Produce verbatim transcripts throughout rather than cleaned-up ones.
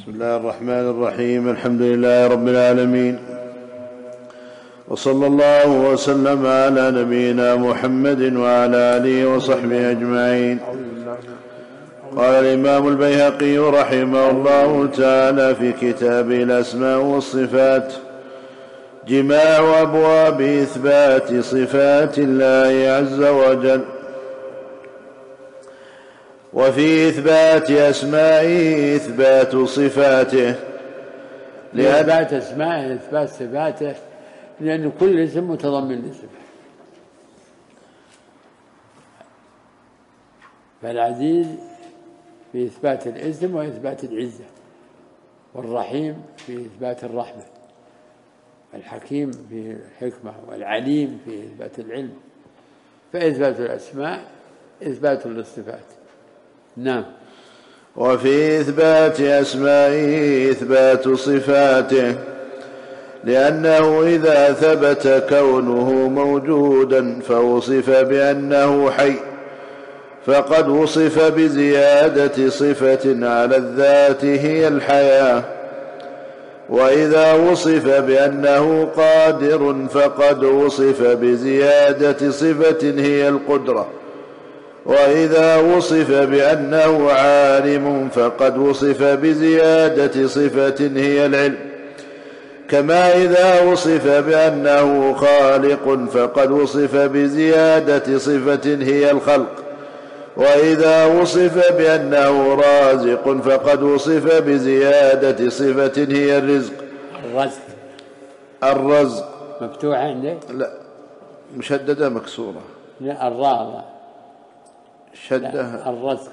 بسم الله الرحمن الرحيم. الحمد لله رب العالمين، وصلى الله وسلم على نبينا محمد وعلى آله وصحبه أجمعين. قال الإمام البيهقي رحمه الله تعالى في كتابه الأسماء والصفات: جماع أبواب إثبات صفات الله عز وجل، وفي إثبات أسمائه إثبات صفاته. لإثبات أسمائه إثبات صفاته، لأن كل اسم متضمن لصفة. فالعزيز في إثبات الاسم وإثبات العزة، والرحيم في إثبات الرحمة، والحكيم في الحكمة، والعليم في إثبات العلم. فإثبات الأسماء إثبات للصفات. نعم. وفي إثبات أسمائه إثبات صفاته، لأنه إذا ثبت كونه موجودا فوصف بأنه حي، فقد وصف بزيادة صفة على الذات هي الحياة. وإذا وصف بأنه قادر فقد وصف بزيادة صفة هي القدرة. وإذا وصف بأنه عالم فقد وصف بزيادة صفة هي العلم. كما إذا وصف بأنه خالق فقد وصف بزيادة صفة هي الخلق. وإذا وصف بأنه رازق فقد وصف بزيادة صفة هي الرزق. الرزق الرزق مفتوحة عندك؟ لا، مشددة مكسورة. لا، الراء شدها. الرزق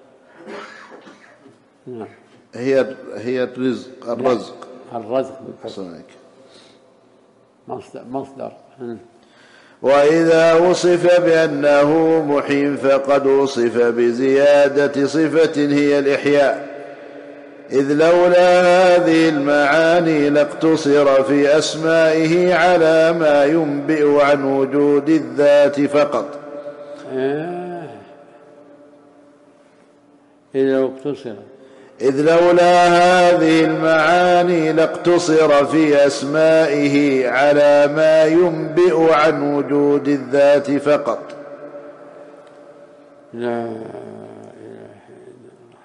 نعم. هي هي الرزق. الرزق الرزق حسنك. مصدر مصدر. وإذا وصف بأنه محيي فقد وصف بزيادة صفة هي الإحياء. إذ لولا هذه المعاني لاقتصر في أسمائه على ما ينبئ عن وجود الذات فقط. آه. إذا اقتصر إذ لولا هذه المعاني لاقتصر في أسمائه على ما ينبئ عن وجود الذات فقط. لا إله إلا الله.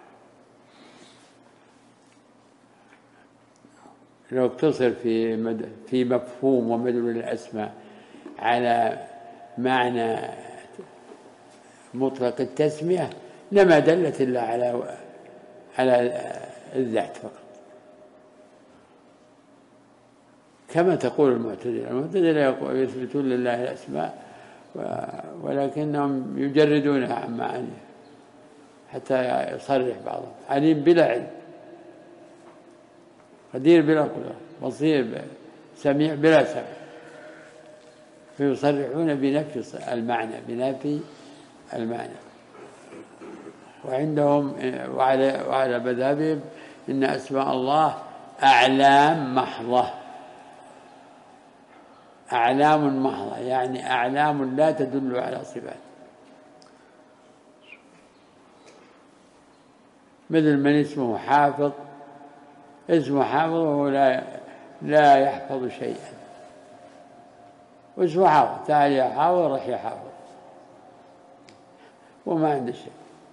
لو اقتصر في مد... في مفهوم ومدلول الأسماء على معنى مطلق التسمية لما دلت إلا على على الذات فقط، كما تقول المعتزلة. المعتزلة يثبتون لله الأسماء ولكنهم يجردونها عن معانيها حتى يصرح بعضهم: عليم بلا علم، قدير بلا قدرة، بصير، سميع بلا سمع. فيصرحون بنفي المعنى، بنفي المعنى. وعندهم وعلى وعلى مذهبهم إن أسماء الله أعلام محضة، أعلام محضة، يعني أعلام لا تدل على صفات. مثل من اسمه حافظ، اسمه حافظ وهو لا لا يحفظ شيئا، واسمه حافظ، تعال يا حافظ، رح يا حافظ، وما عنده شيء.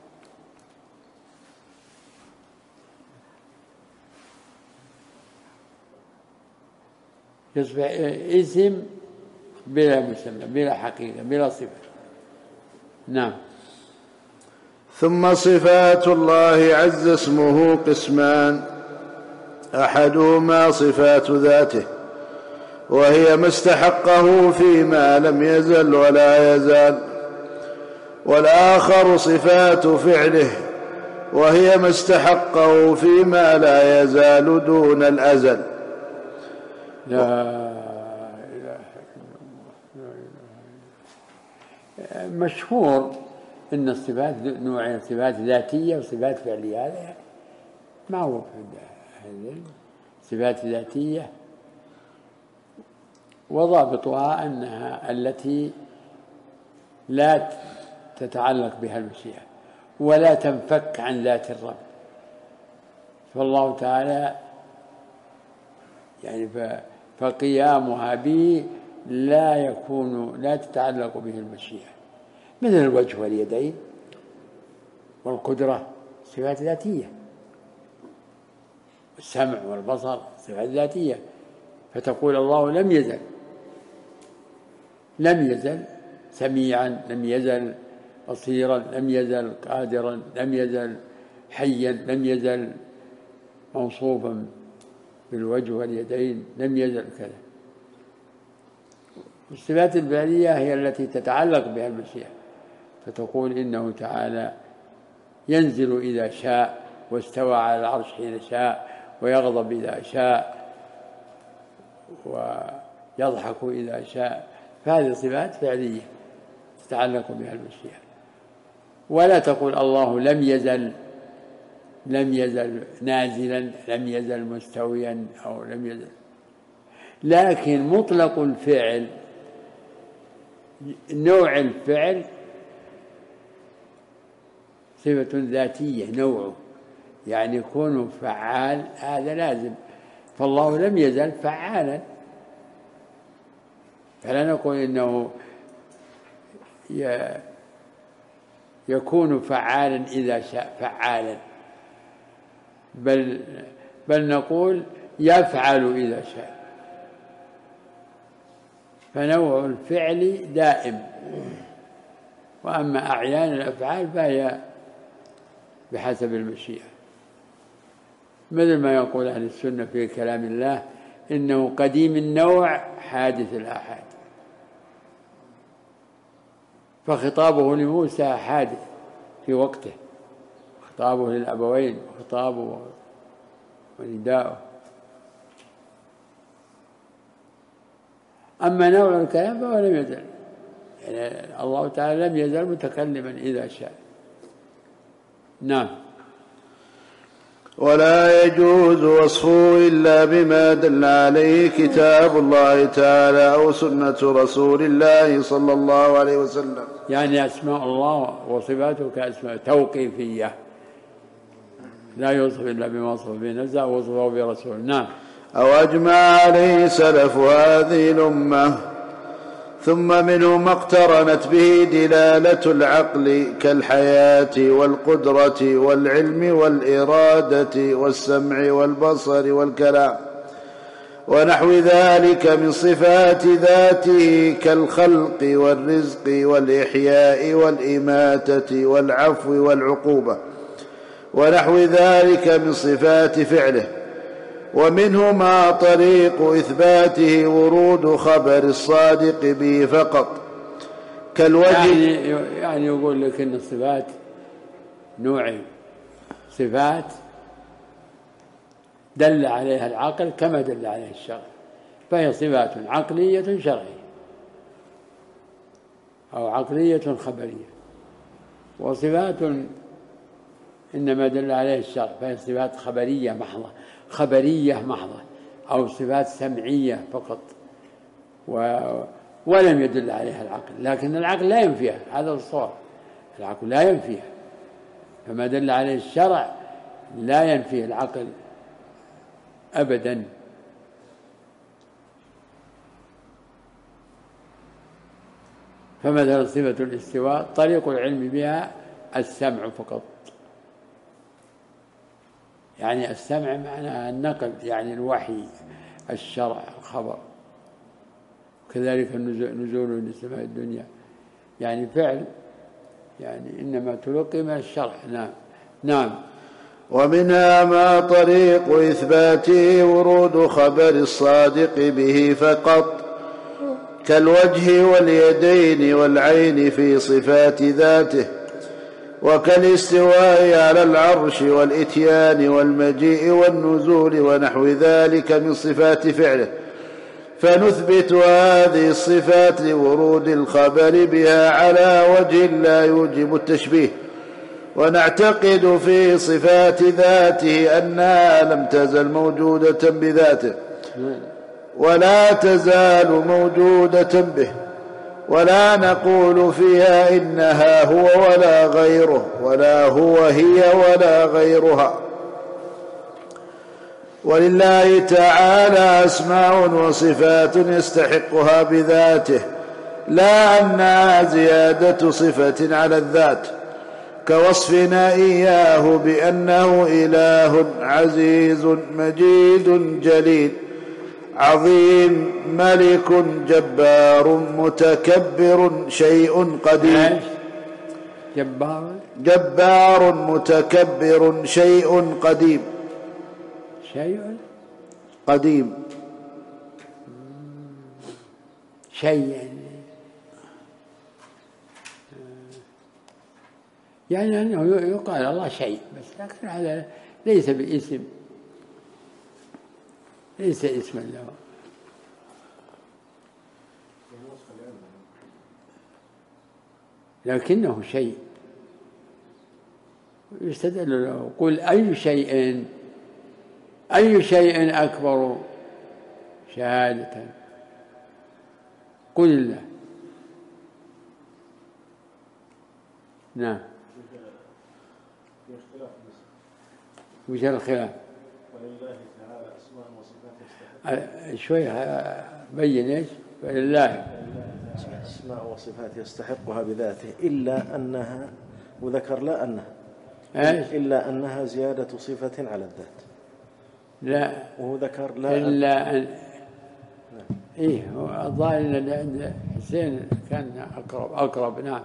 يصبح اسم بلا مسمى، بلا حقيقة، بلا صفة. نعم. ثم صفات الله عز اسمه قسمان: أحدهما صفات ذاته، وهي ما استحقه فيما لم يزل ولا يزال. والآخر صفات فعله، وهي ما استحقه فيما لا يزال دون الأزل. لا إله إلا الله، لا إله إلا الله. مشهور إن الصفات نوعين: صفات ذاتية وصفات فعلية. هذا معروف عند صفات ذاتية، وضابطها أنها التي لا تتعلق بها المشيئة ولا تنفك عن ذات الرب، فالله تعالى يعني فقيامها به لا يكون لا تتعلق به المشيئة، مثل الوجه واليدين والقدرة صفات ذاتية، والسمع والبصر صفات ذاتية، فتقول الله لم يزل لم يزل سميعا، لم يزل بصيرا، لم يزل قادرا، لم يزل حيا، لم يزل موصوفا بالوجه واليدين، لم يزل كذا. والصفات الفعلية هي التي تتعلق بها المشيئة، فتقول إنه تعالى ينزل إذا شاء، واستوى على العرش حين شاء، ويغضب إذا شاء، ويضحك إذا شاء، فهذه صفات فعلية تتعلق بها المشيئة. ولا تقول الله لم يزل لم يزل نازلا، لم يزل مستويا، أو لم يزل. لكن مطلق الفعل، نوع الفعل صفة ذاتية، نوعه يعني يكون فعال، هذا لازم. فالله لم يزل فعالا، فلا نقول إنه يكون فعالا إذا شاء فعالا، بل بل نقول يفعل إذا شاء. فنوع الفعل دائم، وأما أعيان الأفعال فهي بحسب المشيئة، مثل ما يقول أهل السنة في كلام الله إنه قديم النوع حادث الآحاد، فخطابه لموسى حادث في وقته، خطابه للأبوين، وخطابه ونداؤه. أما نوع الكلام فهو لم يزل، يعني الله تعالى لم يزل متكلما إذا شاء. نعم. ولا يجوز وصفه إلا بما دل عليه كتاب الله تعالى أو سنة رسول الله صلى الله عليه وسلم. يعني أسماء الله وصفاته كأسماء توقيفية، لا يوصف إلا بما وصف به نفسه ووصفه برسوله. نعم. أو أجمع عليه سلف هذه الأمة، ثم منه ما اقترنت به دلالة العقل كالحياة والقدرة والعلم والإرادة والسمع والبصر والكلام ونحو ذلك من صفات ذاته كالخلق والرزق والإحياء والإماتة والعفو والعقوبة ونحو ذلك من صفات فعله. ومنهما طريق إثباته ورود خبر الصادق به فقط كالوجه. يعني, يعني يقول لك إن الصفات نوعين: صفات دل عليها العقل كما دل عليها الشرع، فهي صفات عقلية شرعية أو عقلية خبرية، وصفات إنما دل عليها الشرع فهي صفات خبرية محضة خبرية محضة أو صفات سمعية فقط، و... ولم يدل عليها العقل، لكن العقل لا ينفيها، هذا الصواب، العقل لا ينفيها، فما دل عليه الشرع لا ينفيه العقل أبدا. فمثلا صفة الاستواء طريق العلم بها السمع فقط، يعني السمع معناها النقل، يعني الوحي، الشرع، الخبر. كذلك نزوله لسماء الدنيا يعني فعل، يعني إنما تلقي من الشرع. نعم. نعم. ومنها ما طريق إثباته ورود خبر الصادق به فقط كالوجه واليدين والعين في صفات ذاته، وكالاستواء على العرش والإتيان والمجيء والنزول ونحو ذلك من صفات فعله، فنثبت هذه الصفات لورود الخبر بها على وجه لا يوجب التشبيه، ونعتقد في صفات ذاته أنها لم تزل موجودة بذاته ولا تزال موجودة به، ولا نقول فيها إنها هو ولا غيره، ولا هو هي ولا غيرها. ولله تعالى أسماء وصفات يستحقها بذاته، لا أنها زيادة صفة على الذات، كوصفنا إياه بأنه إله عزيز مجيد جليل عظيم ملك جبار متكبر شيء قديم. جبار جبار متكبر شيء قديم. شيء قديم شيء يعني أنه يقال الله شيء، بس لكن هذا ليس باسم، ليس اسما له. لكنه شيء يستدل له. قل أي شيء أي شيء أكبر شهادة؟ قل الله. نعم. وش الخلاف؟ ولله تعالى أسماء وصفات يستحق. شوية بين ايش؟ ولله أسماء وصفات يستحقها بذاته، إلا أنها، وذكر لا أنها ايش؟ إلا أنها زيادة صفة على الذات. لا، وهو ذكر لا إلا أن نعم. إيه الظاهر أن عند حسين كان أقرب أقرب. نعم.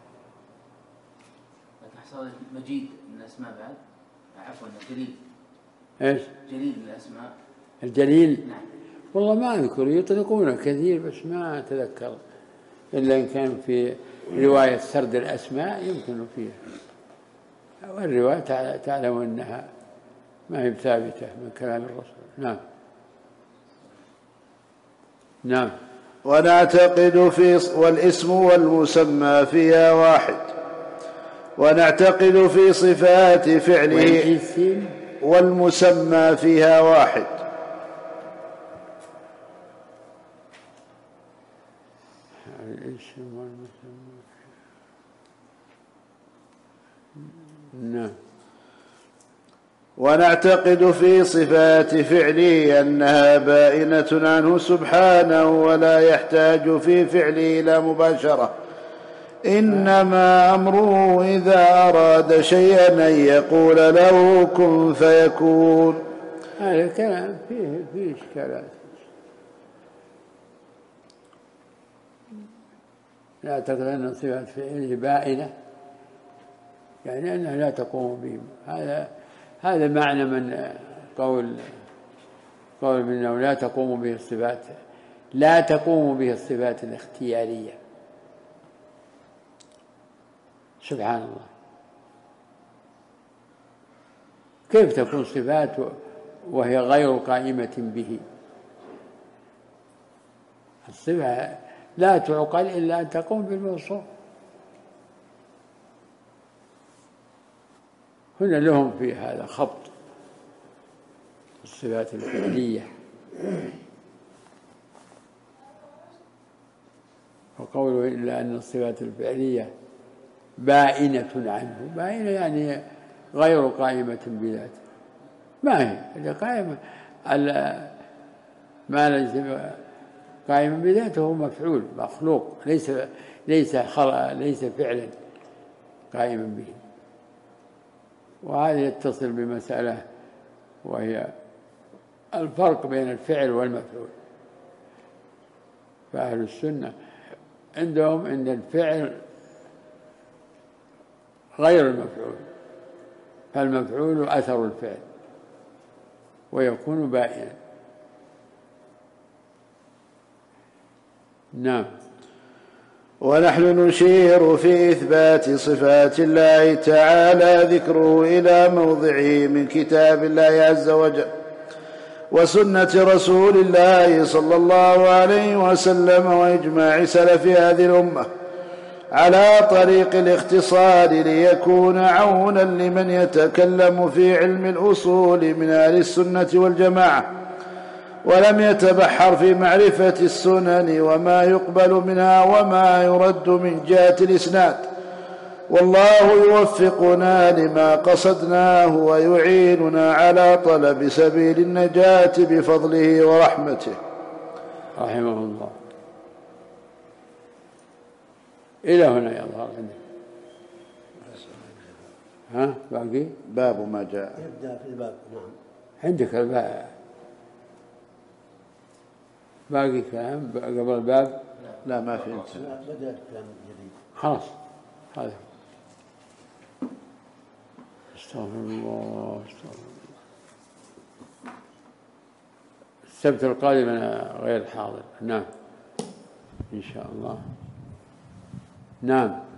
حصل مجيد من الأسماء بعد، عفوا جليل. إيش؟ جليل من الأسماء. الجليل. نعم. والله ما أذكر، يطلقونه كثير بس ما أتذكر، إلا إن كان في رواية سرد الأسماء يمكن فيها، والرواية تعلم أنها ما هي ثابتة من كلام الرسول. نعم. نعم. ونعتقد في والاسم والمسمى فيها واحد، ونعتقد في صفات فعله والمسمى فيها واحد. الاسم والمسمى. نعم. ونعتقد في صفات فعله أنها بائنة عنه سبحانه، ولا يحتاج في فعله إلى مباشرة، إنما أمره إذا أراد شيئا أن يقول له كن فيكون. هذا كلام فيه فيه إشكالات. لا أعتقد أن صفات فعله بائنة، يعني أنها لا تقوم به. هذا هذا معنى من قول قول منه لا تقوم به الصفات، لا تقوم به الصفات الاختيارية. سبحان الله، كيف تكون صفات وهي غير قائمة به؟ الصفة لا تعقل إلا أن تقوم بالموصوف. هنا لهم في هذا خبط الصفات الفعلية، وقوله إلا أن الصفات الفعلية بائنة عنه. بائنة يعني غير قائمة بذاته. ما هي اللي قائمة؟ ما ليس قائما بذاته هو مفعول مخلوق، ليس ليس ليس فعلا قائما به. وهذا يتصل بمسألة وهي الفرق بين الفعل والمفعول. فأهل السنة عندهم أن الفعل غير المفعول، فالمفعول أثر الفعل ويكون بائنا. نعم. ونحن نشير في إثبات صفات الله تعالى ذكره إلى موضعه من كتاب الله عز وجل وسنة رسول الله صلى الله عليه وسلم وإجماع سلف هذه الأمة على طريق الاختصار، ليكون عونا لمن يتكلم في علم الأصول من أهل السنة والجماعة ولم يتبحر في معرفة السنن وما يقبل منها وما يرد من جهة الإسناد، والله يوفقنا لما قصدناه ويعيننا على طلب سبيل النجاة بفضله ورحمته رحمه الله. إلى هنا يظهر عندك. ها باقي باب ما جاء يبدأ في الباب. نعم عندك الباب باقي كلام قبل الباب؟ لا ما في انت. بدأ الكلام الجديد خلاص هذا. استغفر الله استغفر الله. السبت القادم أنا غير حاضر. نعم إن شاء الله. نعم.